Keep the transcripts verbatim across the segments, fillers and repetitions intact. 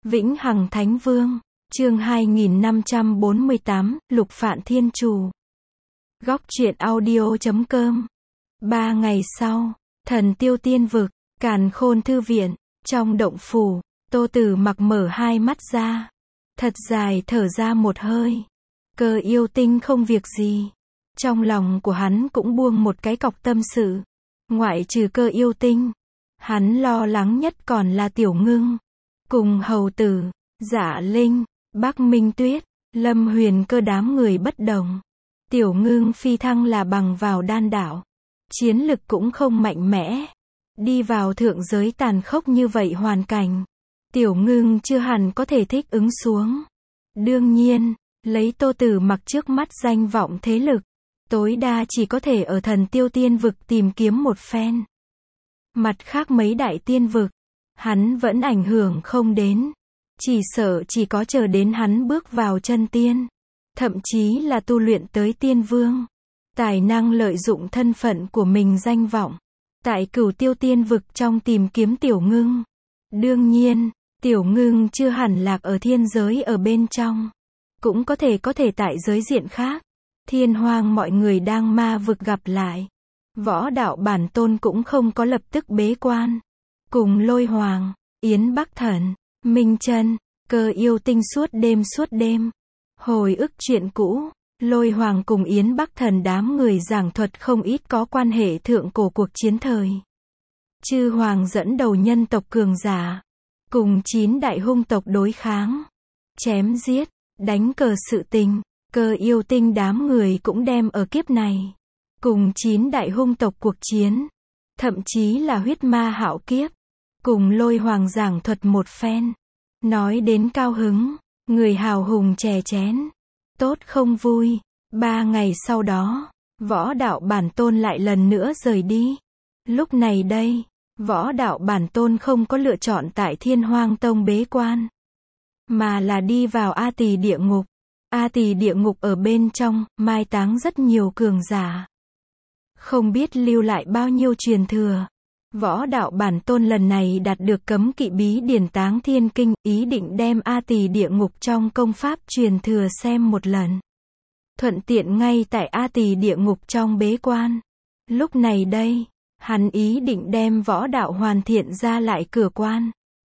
Vĩnh Hằng Thánh Vương, chương hai nghìn năm trăm bốn mươi tám, Lục Phạn Thiên Trù. Góc truyện audio chấm com. Ba ngày sau, Thần Tiêu Tiên Vực, Càn Khôn Thư Viện, trong động phủ, Tô Tử Mặc mở hai mắt ra, thật dài thở ra một hơi. Cơ yêu tinh không việc gì. Trong lòng của hắn cũng buông một cái cọc tâm sự. Ngoại trừ cơ yêu tinh, hắn lo lắng nhất còn là Tiểu Ngưng, cùng hầu tử, Dạ Linh, Bắc Minh Tuyết, Lâm Huyền Cơ đám người bất đồng. Tiểu Ngưng phi thăng là bằng vào đan đạo, chiến lực cũng không mạnh mẽ. Đi vào thượng giới tàn khốc như vậy hoàn cảnh, Tiểu Ngưng chưa hẳn có thể thích ứng xuống. Đương nhiên, lấy Tô Tử Mặc trước mắt danh vọng thế lực, tối đa chỉ có thể ở Thần Tiêu Tiên Vực tìm kiếm một phen. Mặt khác mấy đại tiên vực, hắn vẫn ảnh hưởng không đến. Chỉ sợ chỉ có chờ đến hắn bước vào chân tiên, thậm chí là tu luyện tới tiên vương, tài năng lợi dụng thân phận của mình danh vọng, tại Cửu Tiêu Tiên Vực trong tìm kiếm Tiểu Ngưng. Đương nhiên, Tiểu Ngưng chưa hẳn lạc ở thiên giới ở bên trong, cũng có thể có thể tại giới diện khác. Thiên Hoang mọi người đang ma vực gặp lại, Võ Đạo Bản Tôn cũng không có lập tức bế quan, cùng Lôi Hoàng, Yến Bắc Thần, Minh Chân, Cơ yêu tinh suốt đêm suốt đêm hồi ức chuyện cũ. Lôi Hoàng cùng Yến Bắc Thần đám người giảng thuật không ít có quan hệ thượng cổ cuộc chiến thời Chư Hoàng dẫn đầu nhân tộc cường giả, cùng chín đại hung tộc đối kháng, chém giết, đánh cờ sự tình. Cơ yêu tinh đám người cũng đem ở kiếp này, cùng chín đại hung tộc cuộc chiến, thậm chí là huyết ma hạo kiếp, cùng Lôi Hoàng giảng thuật một phen. Nói đến cao hứng, người hào hùng chè chén, tốt không vui. Ba ngày sau đó, Võ Đạo Bản Tôn lại lần nữa rời đi. Lúc này đây, Võ Đạo Bản Tôn không có lựa chọn tại Thiên Hoang Tông bế quan, mà là đi vào A Tỳ địa ngục. A Tỳ địa ngục ở bên trong, mai táng rất nhiều cường giả. Không biết lưu lại bao nhiêu truyền thừa. Võ Đạo Bản Tôn lần này đạt được cấm kỵ bí điển Táng Thiên Kinh, ý định đem A Tỳ địa ngục trong công pháp truyền thừa xem một lần. Thuận tiện ngay tại A Tỳ địa ngục trong bế quan. Lúc này đây, hắn ý định đem võ đạo hoàn thiện ra lại cửa quan.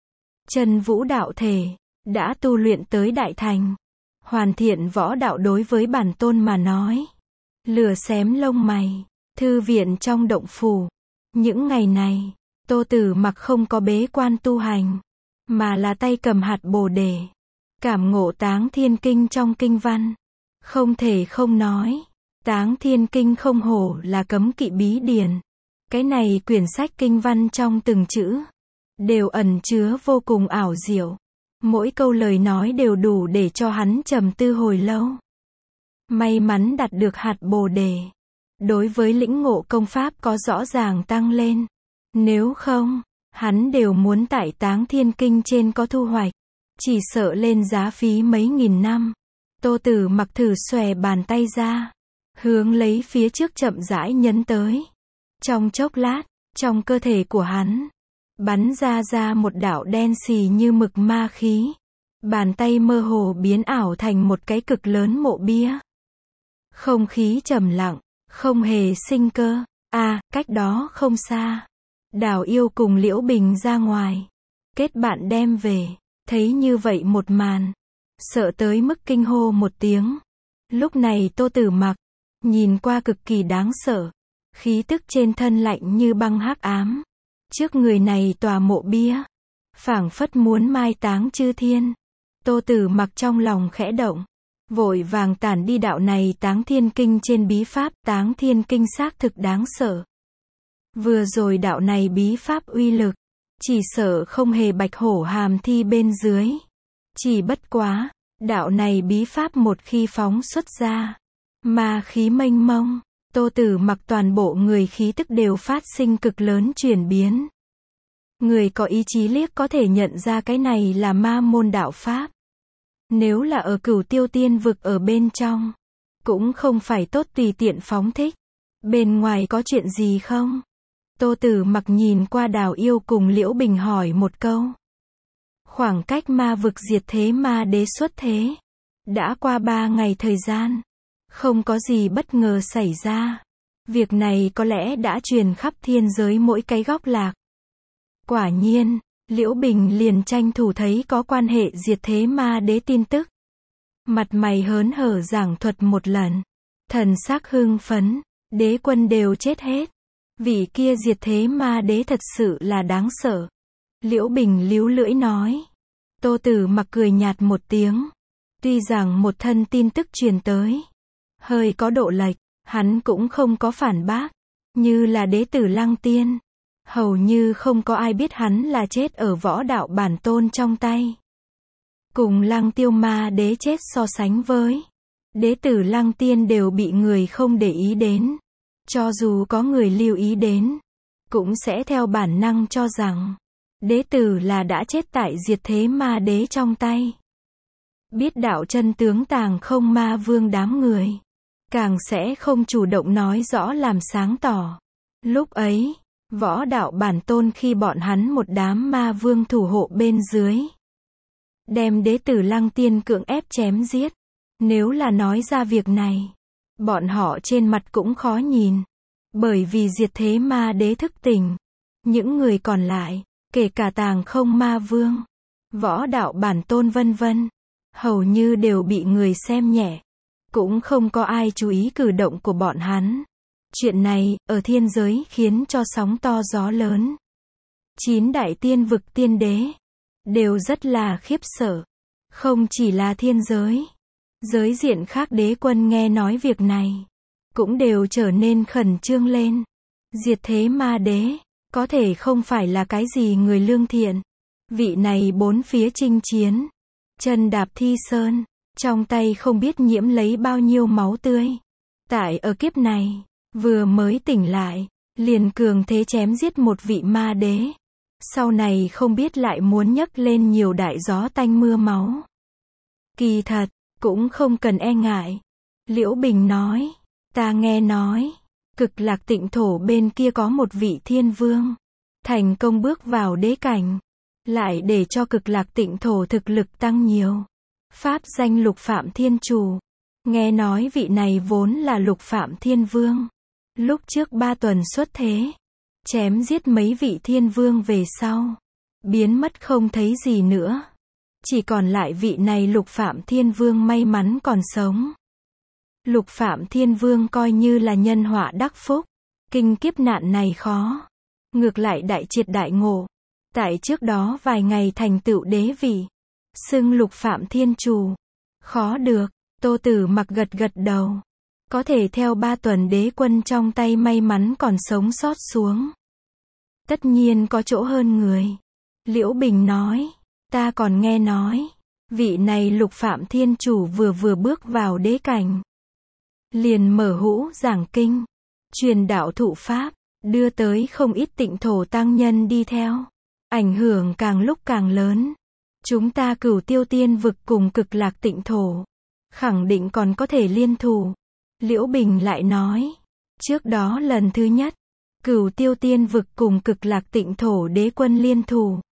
Chân vũ đạo thể, đã tu luyện tới đại thành. Hoàn thiện võ đạo đối với bản tôn mà nói, lửa xém lông mày. Thư viện trong động phủ. Những ngày này, Tô Tử Mặc không có bế quan tu hành, mà là tay cầm hạt bồ đề, cảm ngộ Táng Thiên Kinh trong kinh văn. Không thể không nói, Táng Thiên Kinh không hổ là cấm kỵ bí điển. Cái này quyển sách kinh văn trong từng chữ, đều ẩn chứa vô cùng ảo diệu. Mỗi câu lời nói đều đủ để cho hắn trầm tư hồi lâu. May mắn đạt được hạt bồ đề, đối với lĩnh ngộ công pháp có rõ ràng tăng lên. Nếu không, hắn đều muốn tại Táng Thiên Kinh trên có thu hoạch, chỉ sợ lên giá phí mấy nghìn năm. Tô Tử Mặc thử xòe bàn tay ra, hướng lấy phía trước chậm rãi nhấn tới. Trong chốc lát, trong cơ thể của hắn, bắn ra ra một đạo đen xì như mực ma khí. Bàn tay mơ hồ biến ảo thành một cái cực lớn mộ bia. Không khí trầm lặng, không hề sinh cơ. À, cách đó không xa, Đào Yêu cùng Liễu Bình ra ngoài, kết bạn đem về, thấy như vậy một màn, sợ tới mức kinh hô một tiếng. Lúc này Tô Tử Mặc, nhìn qua cực kỳ đáng sợ, khí tức trên thân lạnh như băng hắc ám. Trước người này tòa mộ bia, phảng phất muốn mai táng chư thiên. Tô Tử Mặc trong lòng khẽ động, vội vàng tản đi đạo này Táng Thiên Kinh trên bí pháp. Táng Thiên Kinh xác thực đáng sợ. Vừa rồi đạo này bí pháp uy lực, chỉ sợ không hề bạch hổ hàm thi bên dưới. Chỉ bất quá, đạo này bí pháp một khi phóng xuất ra, ma khí mênh mông, Tô Tử Mặc toàn bộ người khí tức đều phát sinh cực lớn chuyển biến. Người có ý chí liếc có thể nhận ra cái này là ma môn đạo pháp. Nếu là ở Cửu Tiêu Tiên Vực ở bên trong, cũng không phải tốt tùy tiện phóng thích. Bên ngoài có chuyện gì không? Tô Tử Mặc nhìn qua Đào Yêu cùng Liễu Bình hỏi một câu. Khoảng cách ma vực diệt thế ma đế xuất thế. Đã qua ba ngày thời gian. Không có gì bất ngờ xảy ra. Việc này có lẽ đã truyền khắp thiên giới mỗi cái góc lạc. Quả nhiên, Liễu Bình liền tranh thủ thấy có quan hệ diệt thế ma đế tin tức. Mặt mày hớn hở giảng thuật một lần. Thần sắc hưng phấn, đế quân đều chết hết. Vị kia diệt thế ma đế thật sự là đáng sợ. Liễu Bình líu lưỡi nói. Tô Tử Mặc cười nhạt một tiếng. Tuy rằng một thân tin tức truyền tới, hơi có độ lệch, hắn cũng không có phản bác. Như là đế tử Lăng Tiên. Hầu như không có ai biết hắn là chết ở võ đạo bản tôn trong tay. Cùng Lăng Tiêu ma đế chết so sánh với đế tử Lăng Tiên đều bị người không để ý đến. Cho dù có người lưu ý đến, cũng sẽ theo bản năng cho rằng đế tử là đã chết tại diệt thế ma đế trong tay. Biết đạo chân tướng tàng không ma vương đám người, càng sẽ không chủ động nói rõ làm sáng tỏ. Lúc ấy, võ đạo bản tôn khi bọn hắn một đám ma vương thủ hộ bên dưới, đem đế tử Lăng Tiên cưỡng ép chém giết. Nếu là nói ra việc này, bọn họ trên mặt cũng khó nhìn. Bởi vì diệt thế ma đế thức tỉnh. Những người còn lại, kể cả tàng không ma vương, võ đạo bản tôn vân vân, hầu như đều bị người xem nhẹ. Cũng không có ai chú ý cử động của bọn hắn. Chuyện này, ở thiên giới khiến cho sóng to gió lớn. Chín đại tiên vực tiên đế đều rất là khiếp sợ. Không chỉ là thiên giới, giới diện khác đế quân nghe nói việc này, cũng đều trở nên khẩn trương lên. Diệt thế ma đế, có thể không phải là cái gì người lương thiện. Vị này bốn phía chinh chiến, chân đạp thi sơn, trong tay không biết nhiễm lấy bao nhiêu máu tươi. Tại ở kiếp này, vừa mới tỉnh lại, liền cường thế chém giết một vị ma đế. Sau này không biết lại muốn nhấc lên nhiều đại gió tanh mưa máu. Kỳ thật, cũng không cần e ngại. Liễu Bình nói, ta nghe nói, Cực Lạc Tịnh Thổ bên kia có một vị thiên vương, thành công bước vào đế cảnh, lại để cho Cực Lạc Tịnh Thổ thực lực tăng nhiều. Pháp danh Lục Phạm Thiên Chủ. Nghe nói vị này vốn là Lục Phạm Thiên Vương. Lúc trước ba tuần xuất thế, chém giết mấy vị thiên vương về sau, biến mất không thấy gì nữa. Chỉ còn lại vị này Lục Phạm Thiên Vương may mắn còn sống. Lục Phạm Thiên Vương coi như là nhân họa đắc phúc. Kinh kiếp nạn này khó. Ngược lại đại triệt đại ngộ. Tại trước đó vài ngày thành tựu đế vị. Xưng Lục Phạm Thiên Chủ. Khó được. Tô Tử Mặc gật gật đầu. Có thể theo ba tuần đế quân trong tay may mắn còn sống sót xuống. Tất nhiên có chỗ hơn người. Liễu Bình nói. Ta còn nghe nói. Vị này Lục Phạm Thiên Chủ vừa vừa bước vào đế cảnh. Liền mở hũ giảng kinh. Truyền đạo thụ pháp. Đưa tới không ít Tịnh Thổ tăng nhân đi theo. Ảnh hưởng càng lúc càng lớn. Chúng ta Cửu Tiêu Tiên vực cùng Cực Lạc Tịnh Thổ. Khẳng định còn có thể liên thủ. Liễu Bình lại nói. Trước đó lần thứ nhất. Cửu Tiêu Tiên vực cùng Cực Lạc Tịnh Thổ đế quân liên thủ.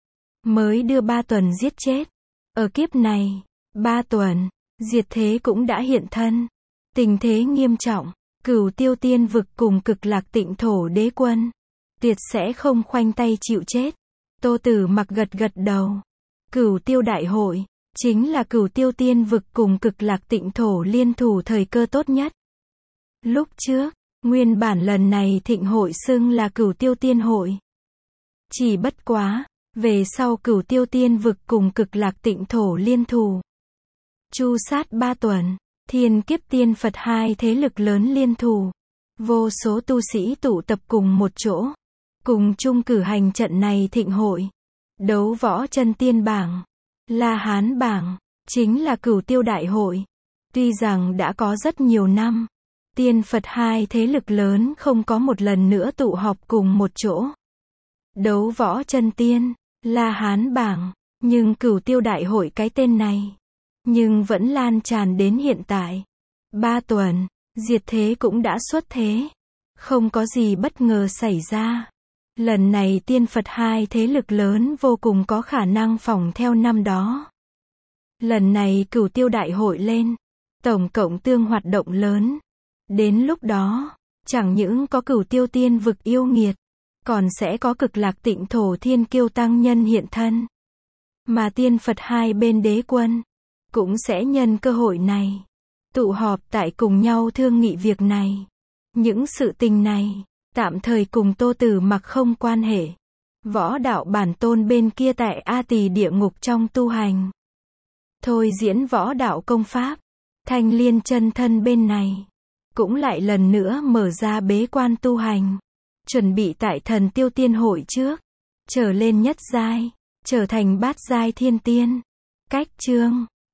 Mới đưa ba tuần giết chết. Ở kiếp này, ba tuần, diệt thế cũng đã hiện thân. Tình thế nghiêm trọng. Cửu Tiêu Tiên vực cùng Cực Lạc Tịnh Thổ đế quân tuyệt sẽ không khoanh tay chịu chết. Tô Tử Mặc gật gật đầu. Cửu Tiêu Đại Hội chính là Cửu Tiêu Tiên vực cùng Cực Lạc Tịnh Thổ liên thủ thời cơ tốt nhất. Lúc trước, nguyên bản lần này thịnh hội xưng là Cửu Tiêu Tiên Hội. Chỉ bất quá, về sau Cửu Tiêu Tiên vực cùng Cực Lạc Tịnh Thổ liên thủ. Chu sát ba tuần, Thiên Kiếp Tiên Phật hai thế lực lớn liên thủ. Vô số tu sĩ tụ tập cùng một chỗ. Cùng chung cử hành trận này thịnh hội. Đấu võ chân tiên bảng, La Hán bảng, chính là Cửu Tiêu Đại Hội. Tuy rằng đã có rất nhiều năm, Tiên Phật hai thế lực lớn không có một lần nữa tụ họp cùng một chỗ. Đấu võ chân tiên, La Hán bảng, nhưng Cửu Tiêu Đại Hội cái tên này, nhưng vẫn lan tràn đến hiện tại. Ba tuần, diệt thế cũng đã xuất thế. Không có gì bất ngờ xảy ra. Lần này tiên Phật hai thế lực lớn vô cùng có khả năng phỏng theo năm đó. Lần này Cửu Tiêu Đại hội lên, tổng cộng tương hoạt động lớn. Đến lúc đó, chẳng những có Cửu Tiêu tiên vực yêu nghiệt, còn sẽ có Cực Lạc Tịnh Thổ Thiên Kiêu tăng nhân hiện thân. Mà tiên Phật hai bên đế quân cũng sẽ nhân cơ hội này tụ họp tại cùng nhau thương nghị việc này. Những sự tình này tạm thời cùng Tô Tử Mặc không quan hệ. Võ đạo bản tôn bên kia tại A Tỳ địa ngục trong tu hành, thôi diễn võ đạo công pháp. Thanh Liên chân thân bên này cũng lại lần nữa mở ra bế quan tu hành, chuẩn bị tại Thần Tiêu Tiên hội trước trở lên nhất giai, trở thành bát giai thiên tiên. Cách chương